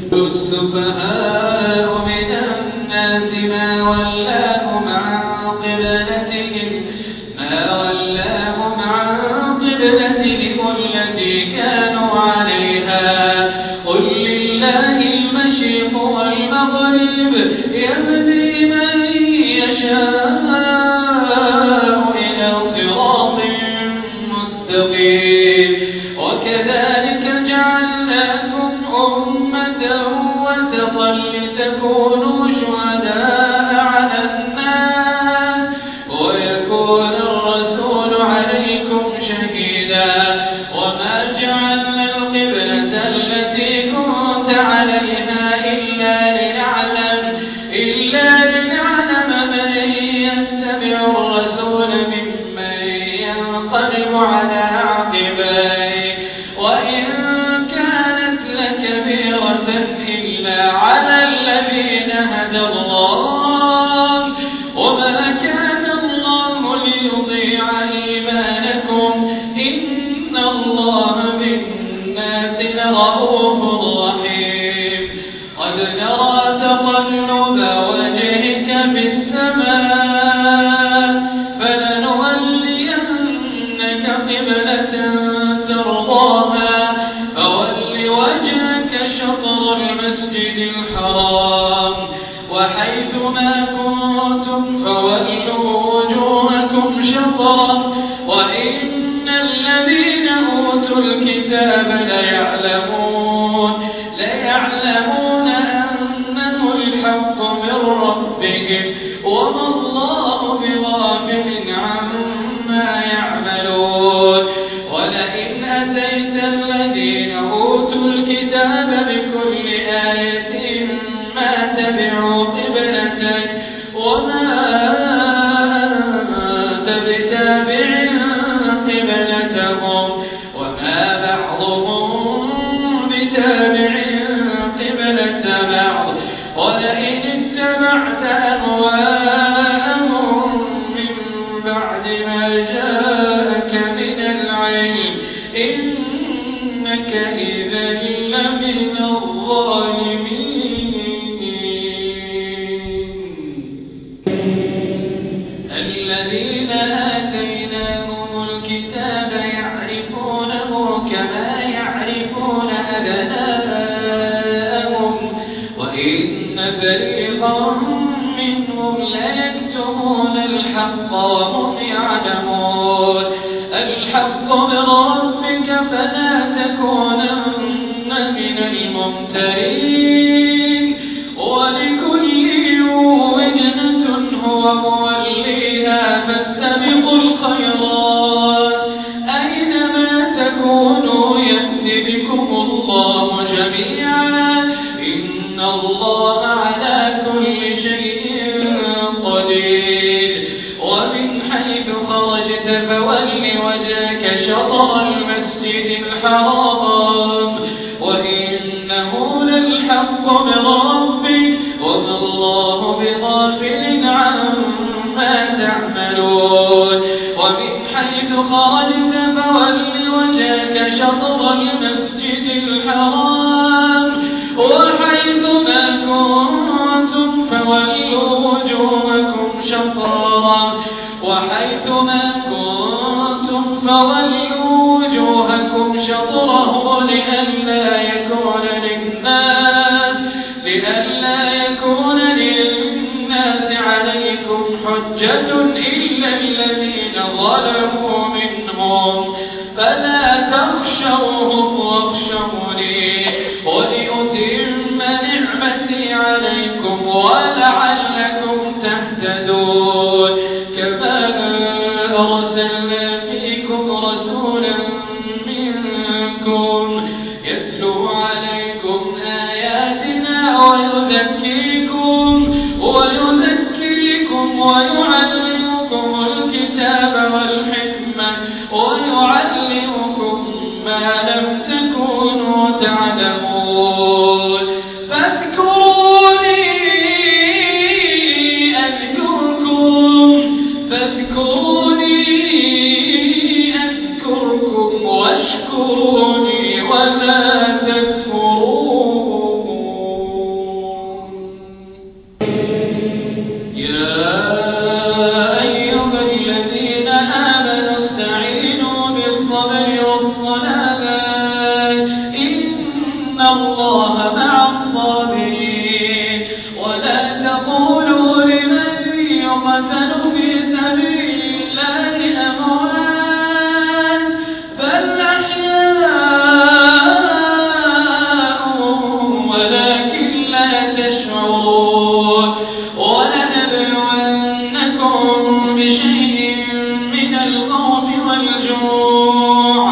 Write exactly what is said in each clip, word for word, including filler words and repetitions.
السفهاء من الناس ما ولاهم عن قبلتهم ما ولاهم عن قبلتهم التي كانوا عليها قل لله المشرق والمغرب يهدي من يشاء إلى صراط مستقيم وكذلك جعلناكم أمة وسطا لتكونوا شهداء على الناس ويكون الرسول عليكم شهيدا وما جعلنا القبلة التي كنت عليها إلا لنعلم إلا لنعلم من يتبع الرسول ممن ينقلب على عقبيه وإن كانت لكبيرة إلا على الذين هدى الله وما كان الله ليضيع إيمانكم إن الله بالناس لرءوف رحيم قد نرى تقلب وجهك في السماء فلنولينك قبلة ترضاها فول وجهك شطر المسجد الحرام وحيث ما كنتم فولوا وجوهكم شطرا وإن الذين أوتوا الكتاب ليعلمون ليعلمون أنه الحق من ربهم وما الله بغافل عما يعملون ولئن أتيت الذين أوتوا الكتاب بكل آية ما تبعوا قبلتك وما أنت بتابع قبلتهم وما بعضهم بتابع قبلة بعض ولئن اتبعت أهواءهم من بعد ما جاءك من العلم إنك إذا لمن الظالمين الذين آتيناهم الكتاب يعرفونه كما يعرفون أبناءهم وإن فريقا منهم ليكتمون الحق وهم يعلمون الحق من ربك فلا تكونن من الممترين ولكل وجهة هو موليها فاستبقوا الخيرات أينما تكونوا يأتي بكم الله جميعا إن الله على كل شيء قدير ومن حيث خرجت فول وجهك شطر المسجد الحرام وإنه للحق من ربك وما الله بغافل عما تعملون ومن حيث خرجت فول وجهك شطر المسجد الحرام وحيث ما كنتم فولوا وجوهكم شطرا وحيث ما كنتم فولوا وجوهكم شطره لئلا يكون للناس لئلا يكون للناس عليكم حجة إلا الذين ظلموا منهم فلا تخشوهم واخشوني ولأتم نعمتي عليكم ولعلكم تهتدون كما أرسلنا فيكم رسولا منكم يتلو عليكم آياتنا ويزكيكم ويزكيكم ويعلمكم الكتاب والحكمة ويعلمكم ما لم تكونوا تعلمون فاذكروني أذكركم فاذكروني أذكركم واشكروني ولا تكفرون الله مع الصابرين ولا تقولوا لمن يقتل في سبيل الله أموات بل أحياء ولكن لا تشعرون ولنبلونكم بشيء من الخوف والجوع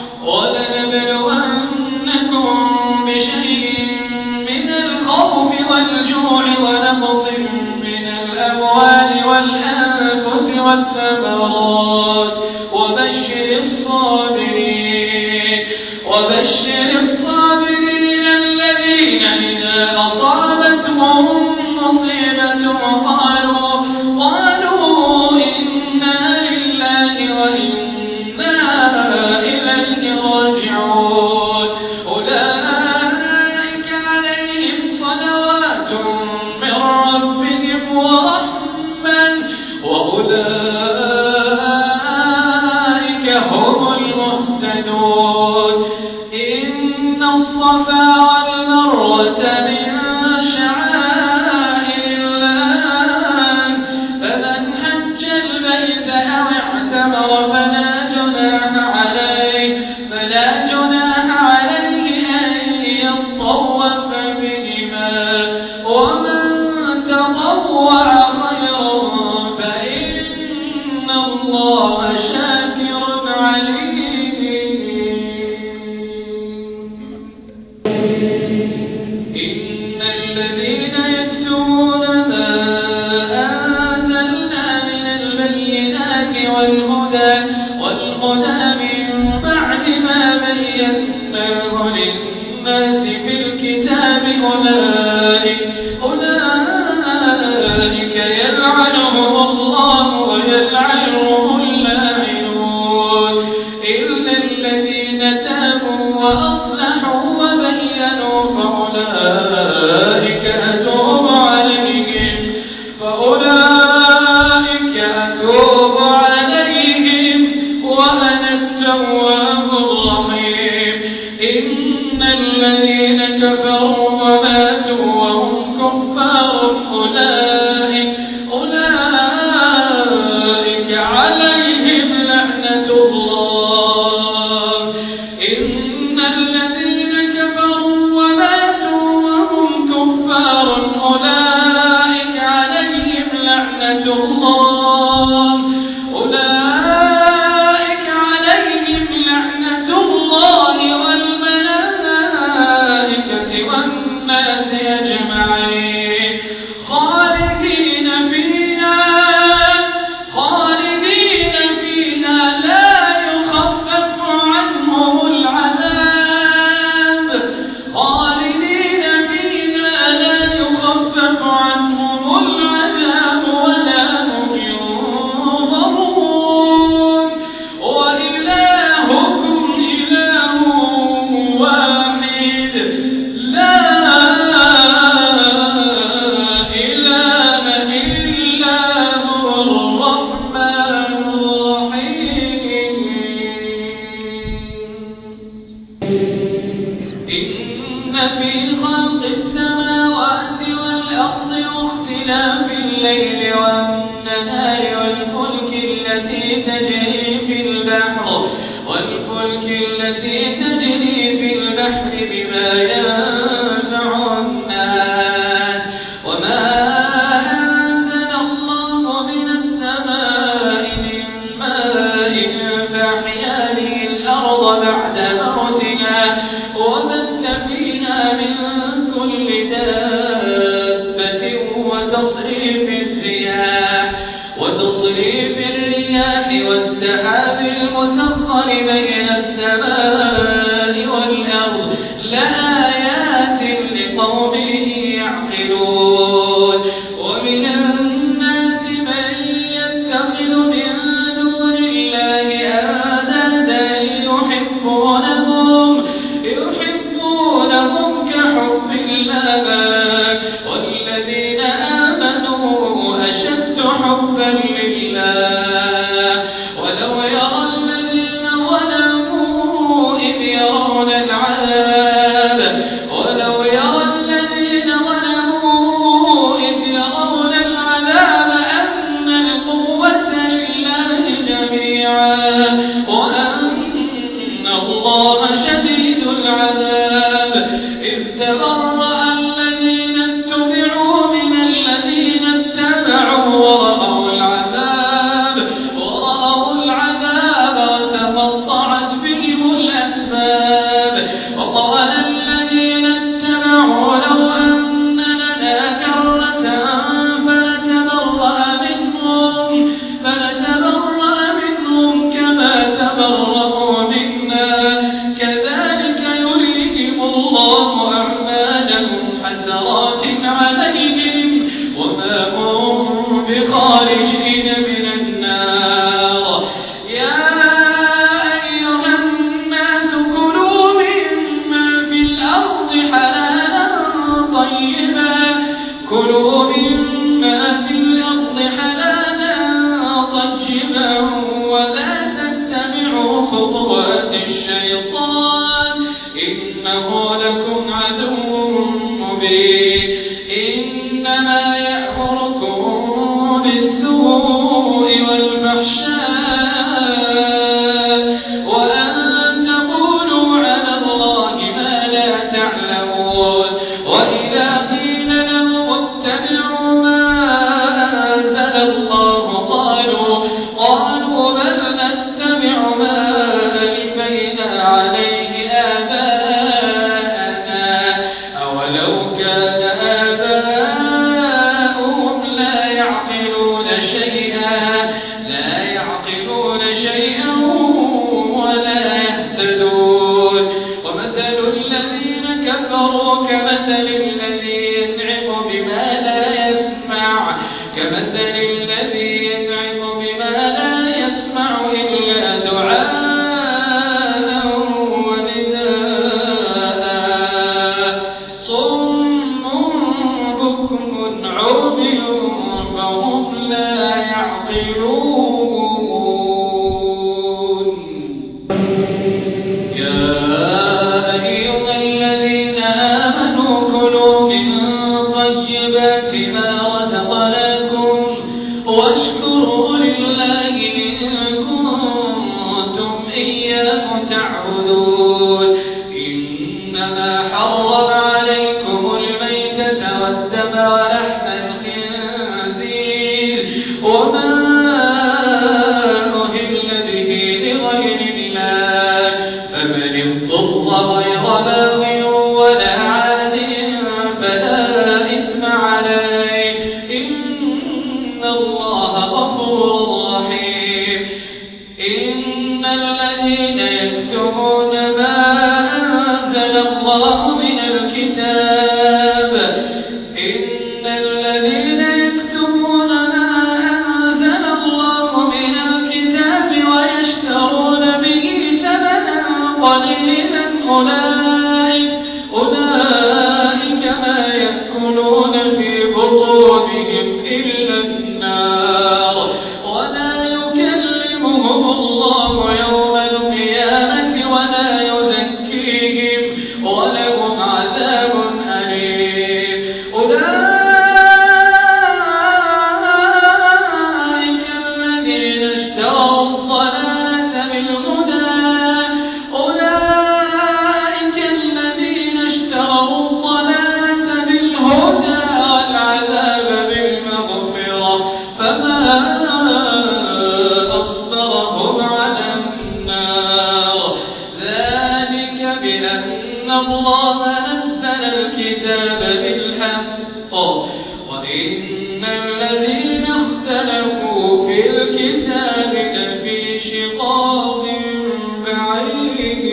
ولنبلونكم بشيء من الخوف والجوع ونقص من الأموال والأنفس والثمرات وبشر الصابرين وبشر الصابرين الذين إذا أصابتهم مصيبة قالوا قالوا إنا لله وإنا إليه راجعون أولئك عليهم صلوات من ربهم ورحمة وأولئك هم المهتدون إن الصفا والمروة من شعائر الله فمن حج البيت أو اعتمر فلا جناح عليه فلا جناح عليه أن يطوف بهما ومن تطوع خيرا فإن الله شاكر عليم. إن الذين يكتمون ما أنزلنا من البينات والهدى والهدى من بعد ما بيناه للناس في الكتاب أولئك أولئك يلعنهم الله ويلعنهم اللاعنون إلا الذين تابوا وأصلحوا وبينوا فأولئك أتوب عليهم فأولئك أتوب عليهم وأنا التواب الرحيم. إن الذين كفروا وماتوا وهم كفار أولئك أولئك عليهم لعنة الله. إن الذين كفروا وماتوا وهم كفار أولئك عليهم لعنة الله أولئك عليهم لعنة الله والملائكة والناس أجمعين خالدين فيها خالدين فيها لا يخفف عنهم العذاب خالدين فيها لا يخفف عنهم العذاب ولا هم ينظرون وإلهكم إله واحد لا إله إلا هو الرحمن الرحيم. إن في خلق السماوات والأرض واختلاف الليل والنهار والفلك التي تجري في البحر والفلك التي تجري في البحر بما ينفع الناس وما أنزل الله من السماء من ماء فأحيا به الأرض بعد موتها وبث فيها من كل دابة وتصريف الرياح وتصريف الرياح والسحاب المسخر بين السماء والأرض لآيات لقوم يعقلون. ومن الناس من يتخذ من دون الله أندادا يحبونهم يحبونهم كحب الله والذين آمنوا أشد حبا لله ولو يرى الذين ظلموا إذ يرون العذاب ولو حسرات عليهم وما هم بخارجين من النار. يا أيها الناس كلوا مما في الأرض حلالا طيبا كلوا مما في الأرض حلالا طيبا ولا تتبعوا خطوات الشيطان إنه لكم عدو مبين. إنما يأمركم بالسوء والفحشاء وأن تقولوا على الله ما لا تعلمون. وإذا قيل لهم اتبعوا ما أنزل الله قالوا قالوا بل نتبع ما ألفينا عليه آباءنا أولو كان آباؤهم لا يعقلون شيئا لا يعقلون شيئا ولا يهتدون. ومثل الذين كفروا كمثل الذي ينعق بما لا يسمع كمثل الذي ينعق بما لا يسمع إلا دعاء واشكروا لله إن كنتم إياه تعبدون. إنما حرم عليكم الميتة والدم ولحم الخنزير وما أهل به لغير الله فمن اضطر غير باغ ولا عاد فلا إثم عليه إن الله غفور رحيم. إن الذين يكتمون ما أنزل الله من الكتاب إن الذين يكتمون ما أنزل الله من الكتاب ويشترون به ثمنا قليلا أولئك أولئك ما يأكلون في بطونهم إلا النار ولا يكلمهم الله يوم القيامة ولا يزكيهم ولهم عذاب أليم. أولئك الذين اشتروا الضلالة بالهدى أولئك الذين اشتروا الضلالة بالهدى والعذاب بالمغفرة فما أصبرهم على النار. ذلك بأن الله نزل الكتاب بالحق وإن الذين اختلفوا في الكتاب لفي شقاق بعيد.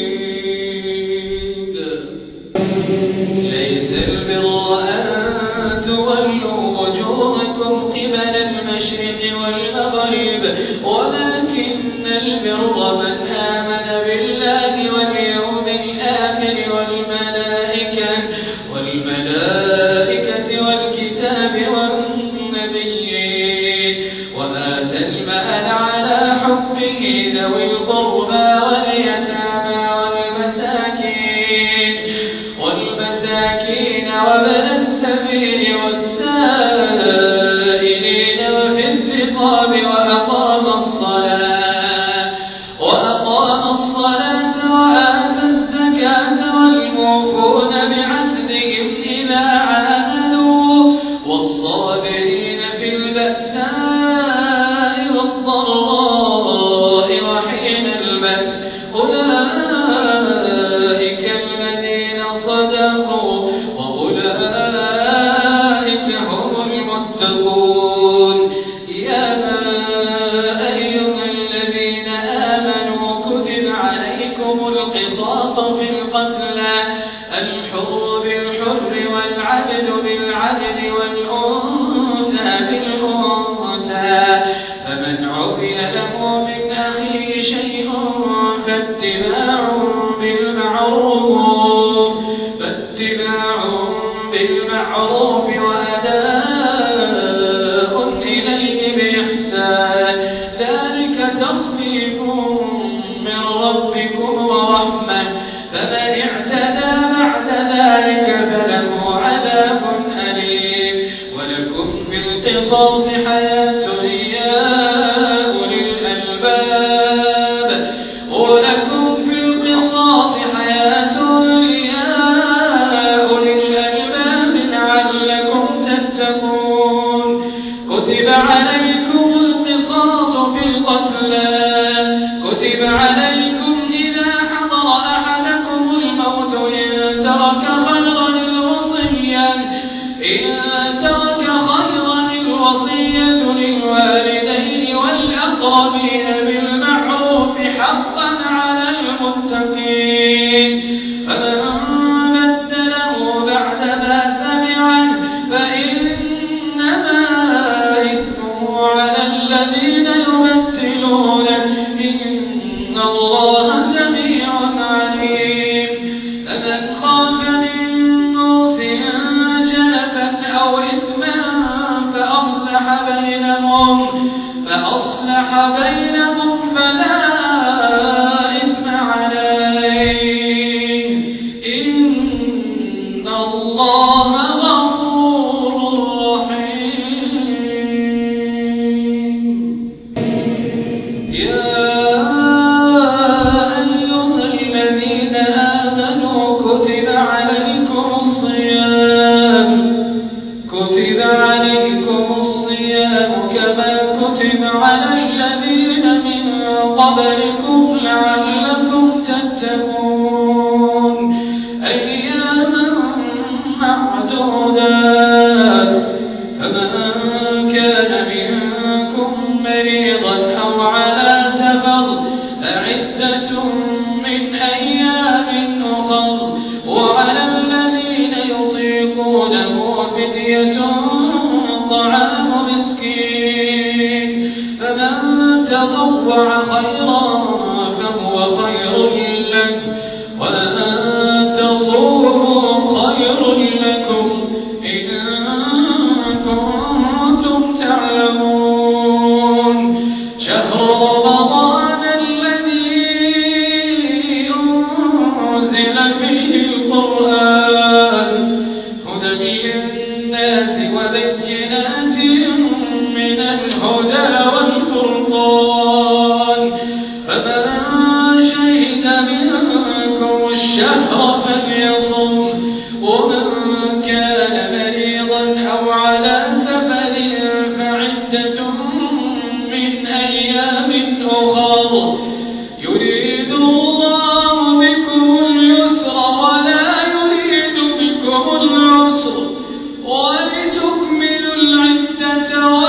ليس البر أن تولوا وجوهكم قبل المشرق والمغرب ولكن البر من آمن بالله واليوم الآخر والملائكة والملائكة والكتاب والنبيين وآتى المال على حبه ذوي القربى واليتامى والمساكين والمساكين وابن السبيل والسائلين وفي الرقاب وأقام الصلاة وأقام الصلاة وآتى الزكاة والموفون بعهدهم إذا عاهدوا والصابرين في البأساء والضراء وحين البأس أولئك الذين صدقوا وأولئك العبد بالعبد والأنثى بالأنثى فمن عفي له من أخيه شيء فاتباع بالمعروف فاتباع بالمعروف وأداء إليه بإحسان ذلك تخفيف من ربكم ورحمة فمن اعتدى بعد ذلك فله عذاب أليم ولكم في القصاص حياة يا أولي الألباب ولكم في القصاص حياة يا أولي الألباب لعلكم تتقون كتب عليكم القصاص في القتلى كتب عليكم إذا حضر أحدكم الموت إن ترك خيرا الوصية إن ترك خيرا الوصية للوالدين والأقربين بالمعروف حقا على المتقين فمن بدله بعدما سمعه فإنما إثمه على الذين يبتلونه إن الله سميع عليم فمن خاف من موص جنفا أو إثما فأصلح بينهم فأصلح بينهم فلا إثم عليه إن الله غفور رحيم يا أيها الذين آمنوا كتب عليكم الصيام كتب عليكم الصيام كما كتب على الذين من قبلكم لعلكم تتقون أياما معدودات فمن كان منكم مريضا أو على سفر فعدة من أيام أخر وعلى الذين يطيقونه فدية طعام مسكين فمن تطوع خيرا فهو خير له وأن تصوموا خير لكم إن كنتم تعلمون شهر رمضان الذي أنزل فيه القرآن هدى للناس وبينات من الهدى والفرقان فمن شهد منكم الشهر فليصم ومن كان مريضا أو على سفر فعدة من أيام أخر يريد الله بكم اليسر ولا يريد بكم العسر ولتكملوا العدة